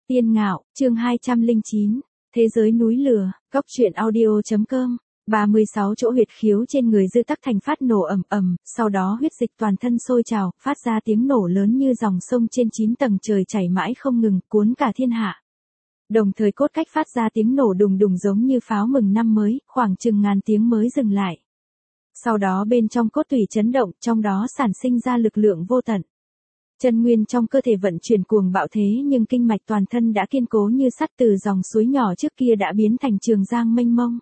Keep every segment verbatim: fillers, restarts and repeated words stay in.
Tiên Ngạo, chương hai trăm lẻ chín, Thế giới núi lửa, góc truyện audio.com, ba mươi sáu chỗ huyệt khiếu trên người Dư Tắc Thành phát nổ ầm ầm, sau đó huyết dịch toàn thân sôi trào, phát ra tiếng nổ lớn như dòng sông trên chín tầng trời chảy mãi không ngừng, cuốn cả thiên hạ. Đồng thời cốt cách phát ra tiếng nổ đùng đùng giống như pháo mừng năm mới, khoảng chừng ngàn tiếng mới dừng lại. Sau đó bên trong cốt tủy chấn động, trong đó sản sinh ra lực lượng vô tận. Chân nguyên trong cơ thể vận chuyển cuồng bạo thế nhưng kinh mạch toàn thân đã kiên cố như sắt, từ dòng suối nhỏ trước kia đã biến thành trường giang mênh mông.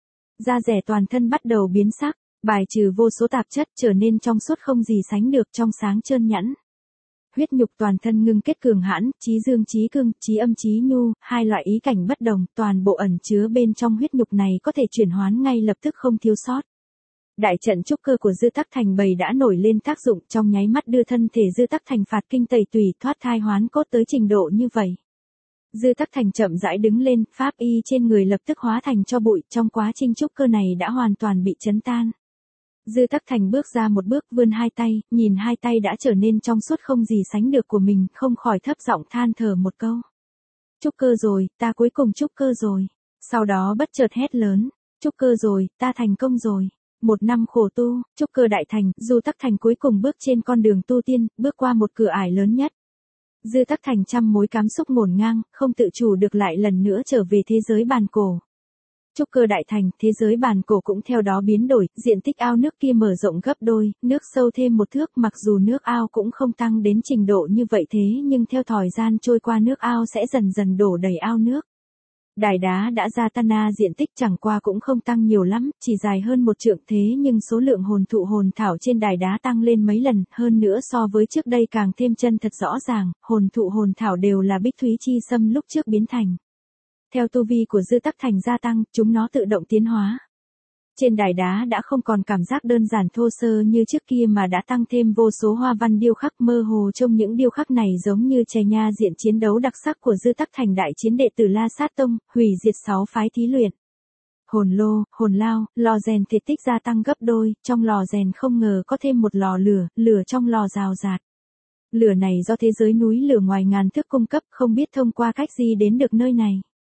Da dẻ toàn thân bắt đầu biến sắc, bài trừ vô số tạp chất, trở nên trong suốt không gì sánh được, trong sáng trơn nhẵn. Huyết nhục toàn thân ngưng kết cường hãn, chí dương chí cương, chí âm chí nhu, hai loại ý cảnh bất đồng, toàn bộ ẩn chứa bên trong huyết nhục này có thể chuyển hoán ngay lập tức không thiếu sót. Đại trận trúc cơ của Dư Tắc Thành bầy đã nổi lên tác dụng, trong nháy mắt đưa thân thể Dư Tắc Thành phạt kinh tẩy tùy, thoát thai hoán cốt tới trình độ như vậy. Dư Tắc Thành chậm rãi đứng lên, pháp y trên người lập tức hóa thành tro bụi, trong quá trình trúc cơ này đã hoàn toàn bị chấn tan. Dư Tắc Thành bước ra một bước, vươn hai tay, nhìn hai tay đã trở nên trong suốt không gì sánh được của mình, không khỏi thấp giọng than thở một câu. Trúc cơ rồi, ta cuối cùng trúc cơ rồi. Sau đó bất chợt hét lớn, trúc cơ rồi, ta thành công rồi. Một năm khổ tu, trúc cơ đại thành, Dư Tắc Thành cuối cùng bước trên con đường tu tiên, bước qua một cửa ải lớn nhất. Dư Tắc Thành trăm mối cảm xúc ngổn ngang, không tự chủ được lại lần nữa trở về thế giới bàn cổ. Trúc cơ đại thành, thế giới bàn cổ cũng theo đó biến đổi, diện tích ao nước kia mở rộng gấp đôi, nước sâu thêm một thước, mặc dù nước ao cũng không tăng đến trình độ như vậy thế nhưng theo thời gian trôi qua nước ao sẽ dần dần đổ đầy ao nước. Đài đá đã gia tăng diện tích, chẳng qua cũng không tăng nhiều lắm, chỉ dài hơn một trượng thế nhưng số lượng hồn thụ hồn thảo trên đài đá tăng lên mấy lần, hơn nữa so với trước đây càng thêm chân thật rõ ràng, hồn thụ hồn thảo đều là bích thúy chi sâm lúc trước biến thành. Theo tu vi của Dư Tắc Thành gia tăng, chúng nó tự động tiến hóa. Trên đài đá đã không còn cảm giác đơn giản thô sơ như trước kia mà đã tăng thêm vô số hoa văn điêu khắc, mơ hồ trong những điêu khắc này giống như chè nha diện chiến đấu đặc sắc của Dư Tắc Thành đại chiến đệ tử La Sát Tông, hủy diệt sáu phái thí luyện. Hồn lô, hồn lao, lò rèn thể tích gia tăng gấp đôi, trong lò rèn không ngờ có thêm một lò lửa, lửa trong lò rào rạt. Lửa này do thế giới núi lửa ngoài ngàn thước cung cấp, không biết thông qua cách gì đến được nơi này.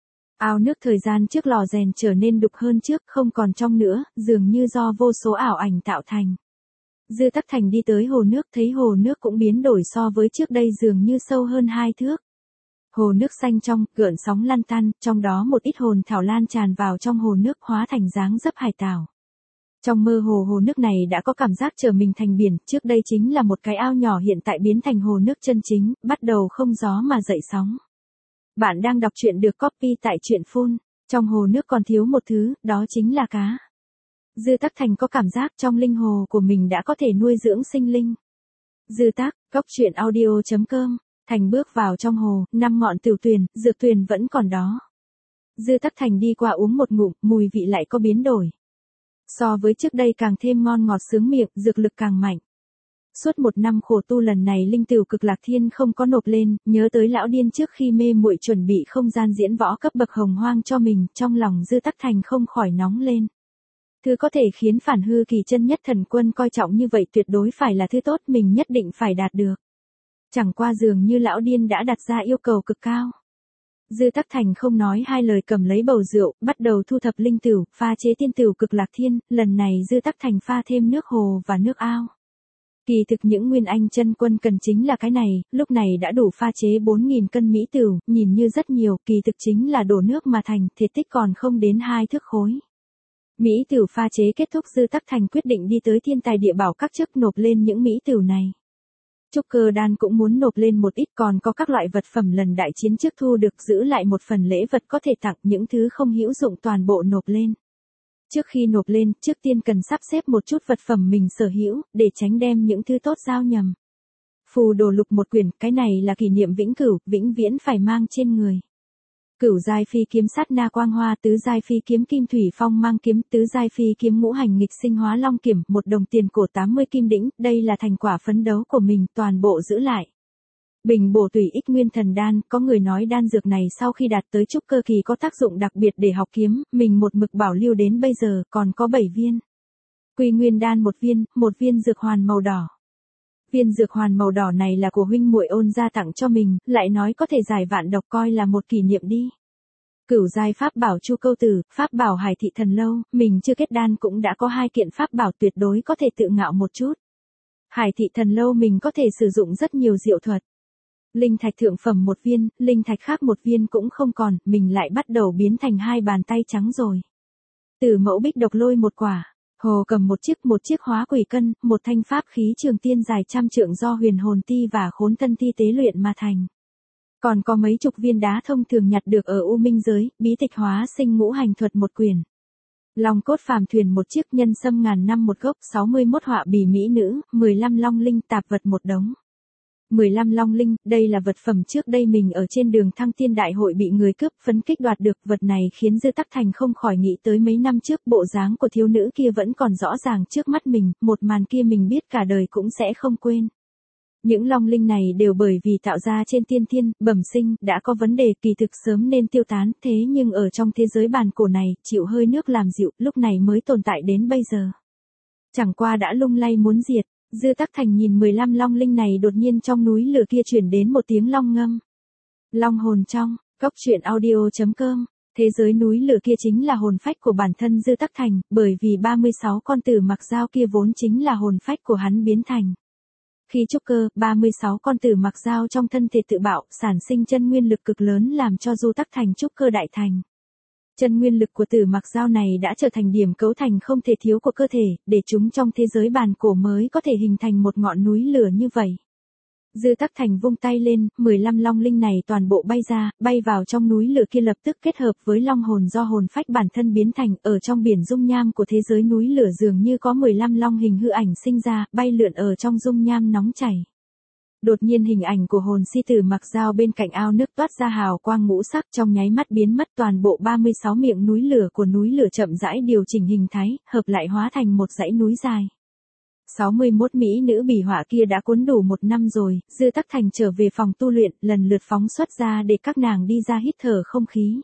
Ao nước thời gian trước lò rèn trở nên đục hơn trước, không còn trong nữa, dường như do vô số ảo ảnh tạo thành. Dư Tắc Thành đi tới hồ nước, thấy hồ nước cũng biến đổi so với trước đây, dường như sâu hơn hai thước. Hồ nước xanh trong, gợn sóng lăn tăn, trong đó một ít hồn thảo lan tràn vào trong hồ nước hóa thành dáng dấp hải tảo. Trong mơ hồ hồ nước này đã có cảm giác trở mình thành biển, trước đây chính là một cái ao nhỏ hiện tại biến thành hồ nước chân chính, bắt đầu không gió mà dậy sóng. Bạn đang đọc truyện được copy tại truyện phun. Trong hồ nước còn thiếu một thứ, đó chính là cá. Dư Tắc Thành có cảm giác trong linh hồ của mình đã có thể nuôi dưỡng sinh linh. Dư Tắc, góc truyện audio.com, Thành bước vào trong hồ, năm ngọn tửu tuyền, dược tuyền vẫn còn đó. Dư Tắc Thành đi qua uống một ngụm, mùi vị lại có biến đổi. So với trước đây càng thêm ngon ngọt sướng miệng, dược lực càng mạnh. Suốt một năm khổ tu lần này linh tửu cực lạc thiên không có nộp lên, nhớ tới lão điên trước khi mê muội chuẩn bị không gian diễn võ cấp bậc hồng hoang cho mình, trong lòng Dư Tắc Thành không khỏi nóng lên. Thứ có thể khiến phản hư kỳ chân nhất thần quân coi trọng như vậy tuyệt đối phải là thứ tốt, mình nhất định phải đạt được. Chẳng qua dường như lão điên đã đặt ra yêu cầu cực cao. Dư Tắc Thành không nói hai lời cầm lấy bầu rượu, bắt đầu thu thập linh tửu, pha chế tiên tửu cực lạc thiên, lần này Dư Tắc Thành pha thêm nước hồ và nước ao. Kỳ thực những nguyên anh chân quân cần chính là cái này, lúc này đã đủ pha chế bốn nghìn cân mỹ tửu, nhìn như rất nhiều, kỳ thực chính là đổ nước mà thành, thể tích còn không đến hai thước khối. Mỹ tửu pha chế kết thúc, Dư Tắc Thành quyết định đi tới thiên tài địa bảo các chức nộp lên những mỹ tửu này. Trúc cơ đan cũng muốn nộp lên một ít, còn có các loại vật phẩm lần đại chiến trước thu được, giữ lại một phần lễ vật có thể tặng, những thứ không hữu dụng toàn bộ nộp lên. Trước khi nộp lên, trước tiên cần sắp xếp một chút vật phẩm mình sở hữu, để tránh đem những thứ tốt giao nhầm. Phù đồ lục một quyển, cái này là kỷ niệm vĩnh cửu, vĩnh viễn phải mang trên người. Cửu giai phi kiếm sát na quang hoa, tứ giai phi kiếm kim thủy phong mang kiếm, tứ giai phi kiếm ngũ hành nghịch sinh hóa long kiểm, một đồng tiền cổ tám mươi kim đĩnh, đây là thành quả phấn đấu của mình, toàn bộ giữ lại. Bình bổ tùy ích nguyên thần đan, có người nói đan dược này sau khi đạt tới trúc cơ kỳ có tác dụng đặc biệt để học kiếm, mình một mực bảo lưu đến bây giờ, còn có bảy viên. Quy nguyên đan một viên, một viên dược hoàn màu đỏ. Viên dược hoàn màu đỏ này là của huynh muội Ôn gia tặng cho mình, lại nói có thể giải vạn độc, coi là một kỷ niệm đi. Cửu giai pháp bảo Chu Câu Tử, pháp bảo Hải Thị Thần Lâu, mình chưa kết đan cũng đã có hai kiện pháp bảo tuyệt đối có thể tự ngạo một chút. Hải Thị Thần Lâu mình có thể sử dụng rất nhiều diệu thuật. Linh thạch thượng phẩm một viên, linh thạch khác một viên cũng không còn, mình lại bắt đầu biến thành hai bàn tay trắng rồi. Tử mẫu bích độc lôi một quả. Hồ cầm một chiếc một chiếc hóa quỷ cân, một thanh pháp khí trường tiên dài trăm trượng do huyền hồn ti và khốn tân ti tế luyện mà thành. Còn có mấy chục viên đá thông thường nhặt được ở U Minh giới, bí tịch hóa sinh ngũ hành thuật một quyển. Long cốt phàm thuyền một chiếc, nhân sâm ngàn năm một gốc, sáu mươi mốt họa bì mỹ nữ, mười lăm long linh tạp vật một đống. mười lăm long linh, đây là vật phẩm trước đây mình ở trên đường Thăng Tiên Đại hội bị người cướp phấn kích đoạt được, vật này khiến Dư Tắc Thành không khỏi nghĩ tới mấy năm trước bộ dáng của thiếu nữ kia vẫn còn rõ ràng trước mắt mình, một màn kia mình biết cả đời cũng sẽ không quên. Những long linh này đều bởi vì tạo ra trên tiên thiên, bẩm sinh, đã có vấn đề kỳ thực sớm nên tiêu tán, thế nhưng ở trong thế giới bàn cổ này, chịu hơi nước làm dịu, lúc này mới tồn tại đến bây giờ. Chẳng qua đã lung lay muốn diệt. Dư Tắc Thành nhìn mười lăm long linh này, đột nhiên trong núi lửa kia truyền đến một tiếng long ngâm. Long hồn trong, cốc truyện audio chấm com. Thế giới núi lửa kia chính là hồn phách của bản thân Dư Tắc Thành, bởi vì ba mươi sáu con tử mặc dao kia vốn chính là hồn phách của hắn biến thành. Khi trúc cơ, ba mươi sáu con tử mặc dao trong thân thể tự bạo, sản sinh chân nguyên lực cực lớn làm cho Dư Tắc Thành trúc cơ đại thành. Chân nguyên lực của tử mặc dao này đã trở thành điểm cấu thành không thể thiếu của cơ thể, để chúng trong thế giới bàn cổ mới có thể hình thành một ngọn núi lửa như vậy. Dư Tắc Thành vung tay lên, mười lăm long linh này toàn bộ bay ra, bay vào trong núi lửa kia, lập tức kết hợp với long hồn do hồn phách bản thân biến thành, ở trong biển dung nham của thế giới núi lửa dường như có mười lăm long hình hư ảnh sinh ra, bay lượn ở trong dung nham nóng chảy. Đột nhiên hình ảnh của hồn si tử mặc dao bên cạnh ao nước toát ra hào quang ngũ sắc, trong nháy mắt biến mất, toàn bộ ba mươi sáu miệng núi lửa của núi lửa chậm rãi điều chỉnh hình thái, hợp lại hóa thành một dãy núi dài. sáu mươi mốt mỹ nữ bỉ họa kia đã cuốn đủ một năm rồi, Dư Tắc Thành trở về phòng tu luyện, lần lượt phóng xuất ra để các nàng đi ra hít thở không khí.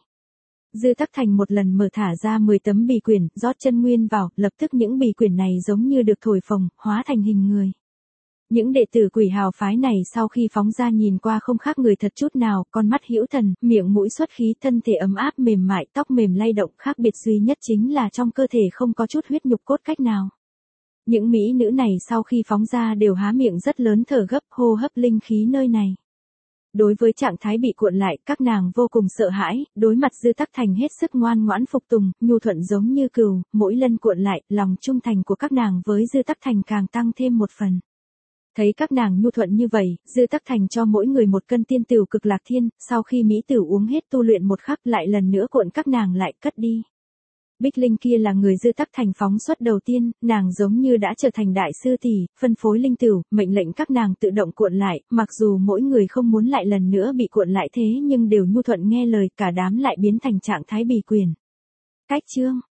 Dư Tắc Thành một lần mở thả ra mười tấm bì quyển, rót chân nguyên vào, lập tức những bì quyển này giống như được thổi phồng, hóa thành hình người. Những đệ tử Quỷ Hào phái này sau khi phóng ra nhìn qua không khác người thật chút nào, con mắt hữu thần, miệng mũi xuất khí, thân thể ấm áp mềm mại, tóc mềm lay động, khác biệt duy nhất chính là trong cơ thể không có chút huyết nhục cốt cách nào. Những mỹ nữ này sau khi phóng ra đều há miệng rất lớn, thở gấp, hô hấp linh khí nơi này. Đối với trạng thái bị cuộn lại, các nàng vô cùng sợ hãi, đối mặt Dư Tắc Thành hết sức ngoan ngoãn phục tùng, nhu thuận giống như cừu, mỗi lần cuộn lại, lòng trung thành của các nàng với Dư Tắc Thành càng tăng thêm một phần. Thấy các nàng nhu thuận như vậy, Dư Tắc Thành cho mỗi người một cân tiên tửu cực lạc thiên, sau khi mỹ tửu uống hết tu luyện một khắc lại lần nữa cuộn các nàng lại cất đi. Bích Linh kia là người Dư Tắc Thành phóng xuất đầu tiên, nàng giống như đã trở thành đại sư tỷ, phân phối linh tửu, mệnh lệnh các nàng tự động cuộn lại, mặc dù mỗi người không muốn lại lần nữa bị cuộn lại thế nhưng đều nhu thuận nghe lời, cả đám lại biến thành trạng thái bỉ quyển. Cách chương